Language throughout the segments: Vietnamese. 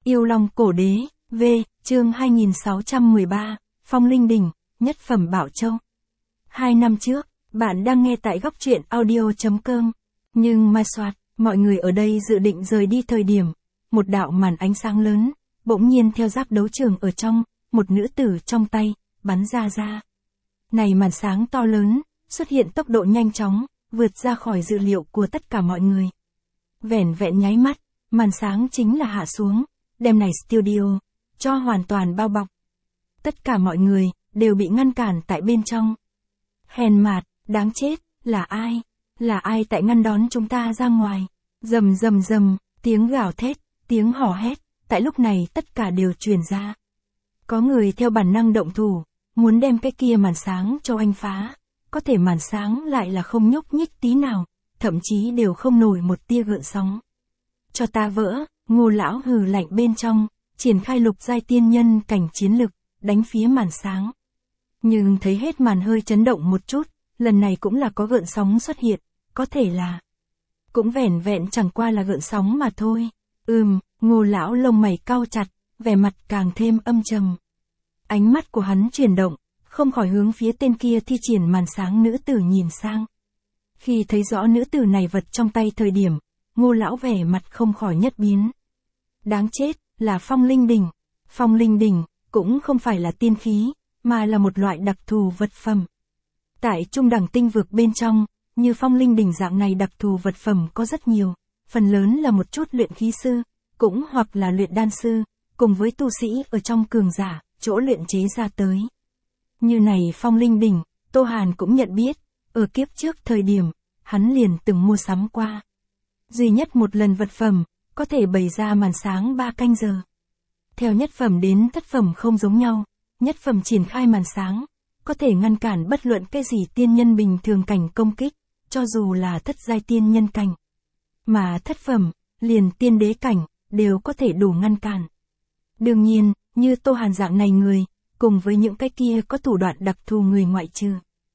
Yêu Long Cổ Đế, V, chương 2613, Phong Linh Đỉnh, nhất phẩm Bảo Châu. 2 năm trước, bạn đang nghe tại góc truyện audio.com. Nhưng mai soạt, mọi người ở đây dự định rời đi thời điểm, một đạo màn ánh sáng lớn, bỗng nhiên theo giáp đấu trường ở trong, một nữ tử trong tay, bắn ra. Này màn sáng to lớn, xuất hiện tốc độ nhanh chóng, vượt ra khỏi dự liệu của tất cả mọi người. Vẻn vẹn nháy mắt, màn sáng chính là hạ xuống, đem này studio, cho hoàn toàn bao bọc. Tất cả mọi người, đều bị ngăn cản tại bên trong. Hèn mạt, đáng chết, là ai? Là ai tại ngăn đón chúng ta ra ngoài? Rầm, tiếng gào thét, tiếng hò hét, tại lúc này tất cả đều truyền ra. Có người theo bản năng động thủ, muốn đem cái kia màn sáng cho anh phá. Có thể màn sáng lại là không nhúc nhích tí nào, thậm chí đều không nổi một tia gợn sóng. Cho ta vỡ, Ngô lão hừ lạnh bên trong, triển khai lục giai tiên nhân cảnh chiến lực, đánh phía màn sáng. Nhưng thấy hết màn hơi chấn động một chút, lần này cũng là có gợn sóng xuất hiện, có thể là cũng vẻn vẹn chẳng qua là gợn sóng mà thôi. Ngô lão lông mày cau chặt, vẻ mặt càng thêm âm trầm. Ánh mắt của hắn chuyển động, không khỏi hướng phía tên kia thi triển màn sáng nữ tử nhìn sang. Khi thấy rõ nữ tử này vật trong tay thời điểm, Ngô lão vẻ mặt không khỏi nhất biến. Đáng chết, là Phong Linh Đỉnh. Phong Linh Đỉnh cũng không phải là tiên khí, mà là một loại đặc thù vật phẩm. Tại trung đẳng tinh vực bên trong, như Phong Linh Đỉnh dạng này đặc thù vật phẩm có rất nhiều, phần lớn là một chút luyện khí sư, cũng hoặc là luyện đan sư, cùng với tu sĩ ở trong cường giả, chỗ luyện chế ra tới. Như này Phong Linh Đỉnh, Tô Hàn cũng nhận biết, ở kiếp trước thời điểm, hắn liền từng mua sắm qua. Duy nhất một lần vật phẩm, có thể bày ra màn sáng 3 canh giờ. Theo nhất phẩm đến thất phẩm không giống nhau, nhất phẩm triển khai màn sáng, có thể ngăn cản bất luận cái gì tiên nhân bình thường cảnh công kích, cho dù là thất giai tiên nhân cảnh. Mà thất phẩm, liền tiên đế cảnh, đều có thể đủ ngăn cản. Đương nhiên, như Tô Hàn dạng này người, cùng với những cái kia có thủ đoạn đặc thù người ngoại trừ.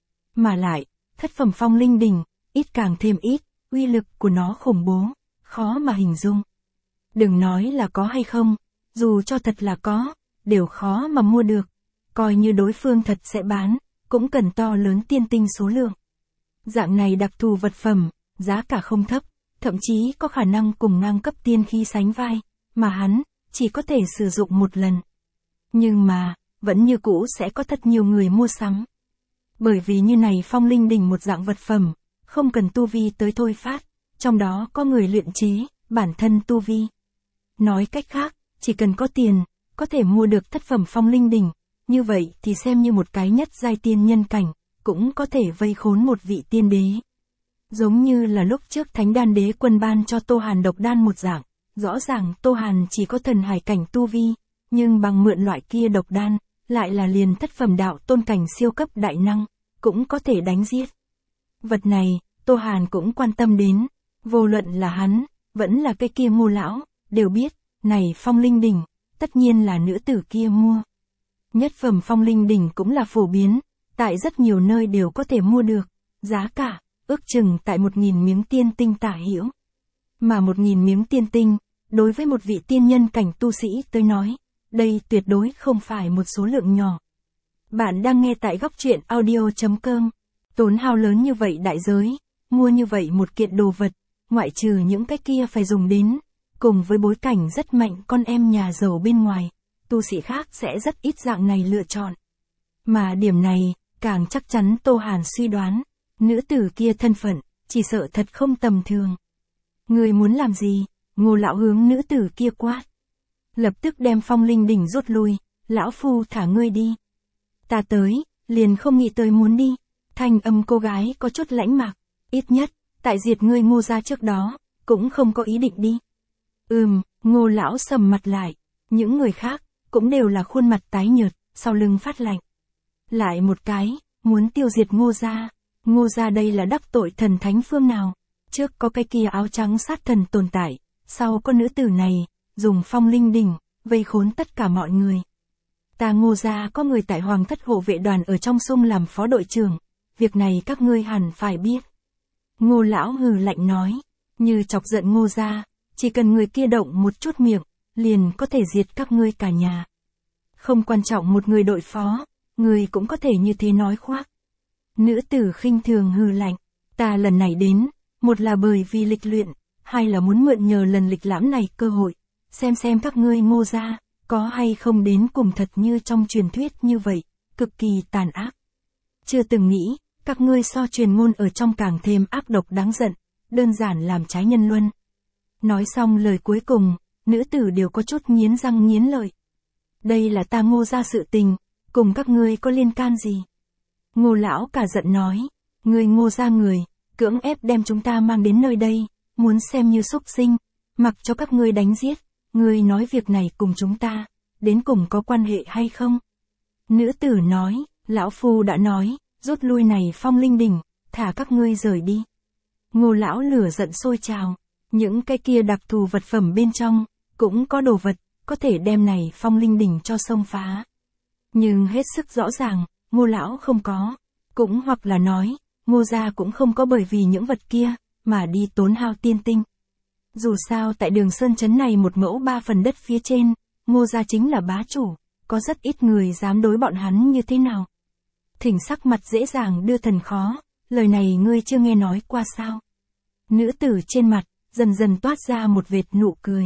Mà lại, thất phẩm Phong Linh Đỉnh, ít càng thêm ít, uy lực của nó khủng bố, khó mà hình dung. Đừng nói là có hay không, dù cho thật là có, đều khó mà mua được. Coi như đối phương thật sẽ bán, cũng cần to lớn tiên tinh số lượng. Dạng này đặc thù vật phẩm, giá cả không thấp, thậm chí có khả năng cùng ngang cấp tiên khí sánh vai, mà hắn chỉ có thể sử dụng một lần. Nhưng mà, vẫn như cũ sẽ có thật nhiều người mua sắm. Bởi vì như này Phong Linh Đỉnh một dạng vật phẩm, không cần tu vi tới thôi phát, trong đó có người luyện chế, bản thân tu vi. Nói cách khác, chỉ cần có tiền, có thể mua được thất phẩm Phong Linh Đỉnh, như vậy thì xem như một cái nhất giai tiên nhân cảnh, cũng có thể vây khốn một vị tiên đế. Giống như là lúc trước Thánh Đan Đế Quân ban cho Tô Hàn độc đan một dạng, rõ ràng Tô Hàn chỉ có thần hải cảnh tu vi, nhưng bằng mượn loại kia độc đan, lại là liền thất phẩm đạo tôn cảnh siêu cấp đại năng, cũng có thể đánh giết. Vật này, Tô Hàn cũng quan tâm đến, vô luận là hắn, vẫn là cái kia Ngô lão, đều biết, này Phong Linh Đỉnh, tất nhiên là nữ tử kia mua. Nhất phẩm Phong Linh Đỉnh cũng là phổ biến, tại rất nhiều nơi đều có thể mua được, giá cả, ước chừng tại 1.000 miếng tiên tinh tả hữu. Mà 1.000 miếng tiên tinh, đối với một vị tiên nhân cảnh tu sĩ tới nói, đây tuyệt đối không phải một số lượng nhỏ. Bạn đang nghe tại góc truyện audio.com, tốn hao lớn như vậy đại giới, mua như vậy một kiện đồ vật, ngoại trừ những cái kia phải dùng đến, cùng với bối cảnh rất mạnh con em nhà giàu bên ngoài, tu sĩ khác sẽ rất ít dạng này lựa chọn. Mà điểm này, càng chắc chắn Tô Hàn suy đoán, nữ tử kia thân phận, chỉ sợ thật không tầm thường. Người muốn làm gì? Ngô lão hướng nữ tử kia quát. Lập tức đem Phong Linh Đỉnh rút lui, lão phu thả ngươi đi. Ta tới, liền không nghĩ tới muốn đi. Thanh âm cô gái có chút lãnh mạc, ít nhất, tại diệt ngươi Ngô gia trước đó, cũng không có ý định đi. Ngô lão sầm mặt lại, những người khác, cũng đều là khuôn mặt tái nhợt, sau lưng phát lạnh. Lại một cái, muốn tiêu diệt Ngô gia. Ngô gia đây là đắc tội thần thánh phương nào? Trước có cái kia áo trắng sát thần tồn tại, sau có nữ tử này, dùng Phong Linh Đỉnh, vây khốn tất cả mọi người. Ta Ngô gia có người tại Hoàng Thất hộ vệ đoàn ở trong sung làm phó đội trưởng, việc này các ngươi hẳn phải biết. Ngô lão hừ lạnh nói, như chọc giận Ngô gia, chỉ cần người kia động một chút miệng, liền có thể diệt các ngươi cả nhà. Không quan trọng một người đội phó, người cũng có thể như thế nói khoác. Nữ tử khinh thường hừ lạnh, ta lần này đến, một là bởi vì lịch luyện, hai là muốn mượn nhờ lần lịch lãm này cơ hội, xem các ngươi Ngô gia, có hay không đến cùng thật như trong truyền thuyết như vậy, cực kỳ tàn ác. Chưa từng nghĩ, các ngươi so truyền ngôn ở trong càng thêm ác độc đáng giận, đơn giản làm trái nhân luân. Nói xong lời cuối cùng, nữ tử đều có chút nghiến răng nghiến lợi. Đây là ta Ngô gia sự tình, cùng các ngươi có liên can gì? Ngô lão cả giận nói, ngươi Ngô gia người, cưỡng ép đem chúng ta mang đến nơi đây, muốn xem như súc sinh, mặc cho các ngươi đánh giết, ngươi nói việc này cùng chúng ta, đến cùng có quan hệ hay không? Nữ tử nói, lão phu đã nói, rút lui này Phong Linh Đỉnh, thả các ngươi rời đi. Ngô lão lửa giận sôi trào, những cái kia đặc thù vật phẩm bên trong, cũng có đồ vật, có thể đem này Phong Linh Đỉnh cho xông phá. Nhưng hết sức rõ ràng, Ngô lão không có, cũng hoặc là nói, Ngô gia cũng không có bởi vì những vật kia, mà đi tốn hao tiên tinh. Dù sao tại Đường Sơn trấn này một mẫu 3 phần đất phía trên, Ngô gia chính là bá chủ, có rất ít người dám đối bọn hắn như thế nào. Thỉnh sắc mặt dễ dàng đưa thần khó, lời này ngươi chưa nghe nói qua sao? Nữ tử trên mặt, dần dần toát ra một vệt nụ cười.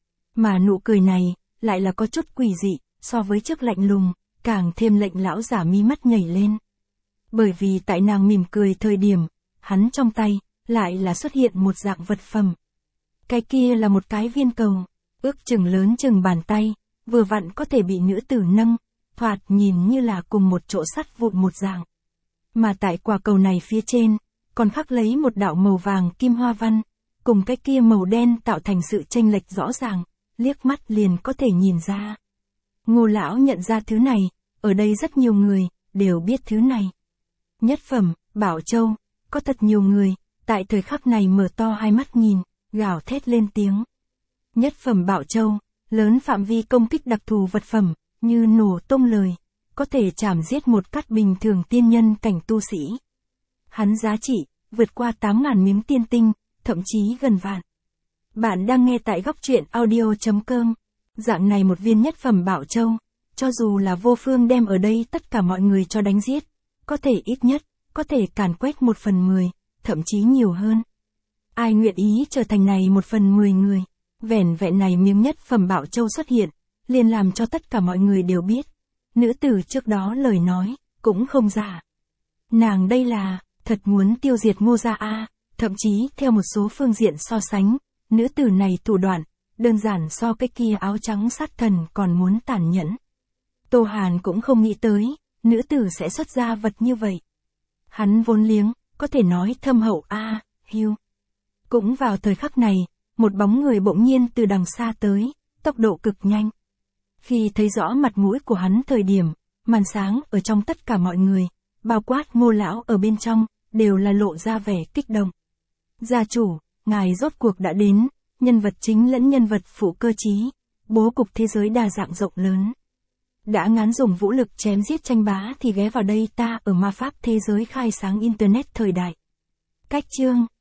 Mà nụ cười này, lại là có chút quỷ dị, so với trước lạnh lùng, càng thêm lệnh lão giả mi mắt nhảy lên. Bởi vì tại nàng mỉm cười thời điểm, hắn trong tay, lại là xuất hiện một dạng vật phẩm. Cái kia là một cái viên cầu, ước chừng lớn chừng bàn tay, vừa vặn có thể bị nữ tử nâng, thoạt nhìn như là cùng một chỗ sắt vụn một dạng. Mà tại quả cầu này phía trên, còn khắc lấy một đạo màu vàng kim hoa văn, cùng cái kia màu đen tạo thành sự chênh lệch rõ ràng, liếc mắt liền có thể nhìn ra. Ngô lão nhận ra thứ này, ở đây rất nhiều người, đều biết thứ này. Nhất phẩm, Bảo Châu, có thật nhiều người, tại thời khắc này mở to hai mắt nhìn, gào thét lên tiếng. Nhất phẩm Bảo Châu, lớn phạm vi công kích đặc thù vật phẩm, như nổ tung lời, có thể chảm giết một cách bình thường tiên nhân cảnh tu sĩ. Hắn giá trị, vượt qua 8.000 miếng tiên tinh, thậm chí gần vạn. Bạn đang nghe tại góc truyện audio.com. Dạng này một viên nhất phẩm Bảo Châu, cho dù là vô phương đem ở đây tất cả mọi người cho đánh giết, có thể ít nhất, có thể càn quét 1/10, thậm chí nhiều hơn. Ai nguyện ý trở thành này 1/10 người, vẻn vẹn này miếng nhất phẩm Bảo Châu xuất hiện, liền làm cho tất cả mọi người đều biết. Nữ tử trước đó lời nói, cũng không giả. Nàng đây là, thật muốn tiêu diệt Ngô gia a, thậm chí theo một số phương diện so sánh, nữ tử này thủ đoạn, đơn giản so cái kia áo trắng sát thần còn muốn tàn nhẫn. Tô Hàn cũng không nghĩ tới, nữ tử sẽ xuất ra vật như vậy. Hắn vốn liếng, có thể nói thâm hậu hưu. Cũng vào thời khắc này, một bóng người bỗng nhiên từ đằng xa tới, tốc độ cực nhanh. Khi thấy rõ mặt mũi của hắn thời điểm, màn sáng ở trong tất cả mọi người, bao quát Ngô lão ở bên trong, đều là lộ ra vẻ kích động. Gia chủ, ngài rốt cuộc đã đến, nhân vật chính lẫn nhân vật phụ cơ trí, bố cục thế giới đa dạng rộng lớn. Đã ngán dùng vũ lực chém giết tranh bá thì ghé vào đây ta ở ma pháp thế giới khai sáng internet thời đại. Cách chương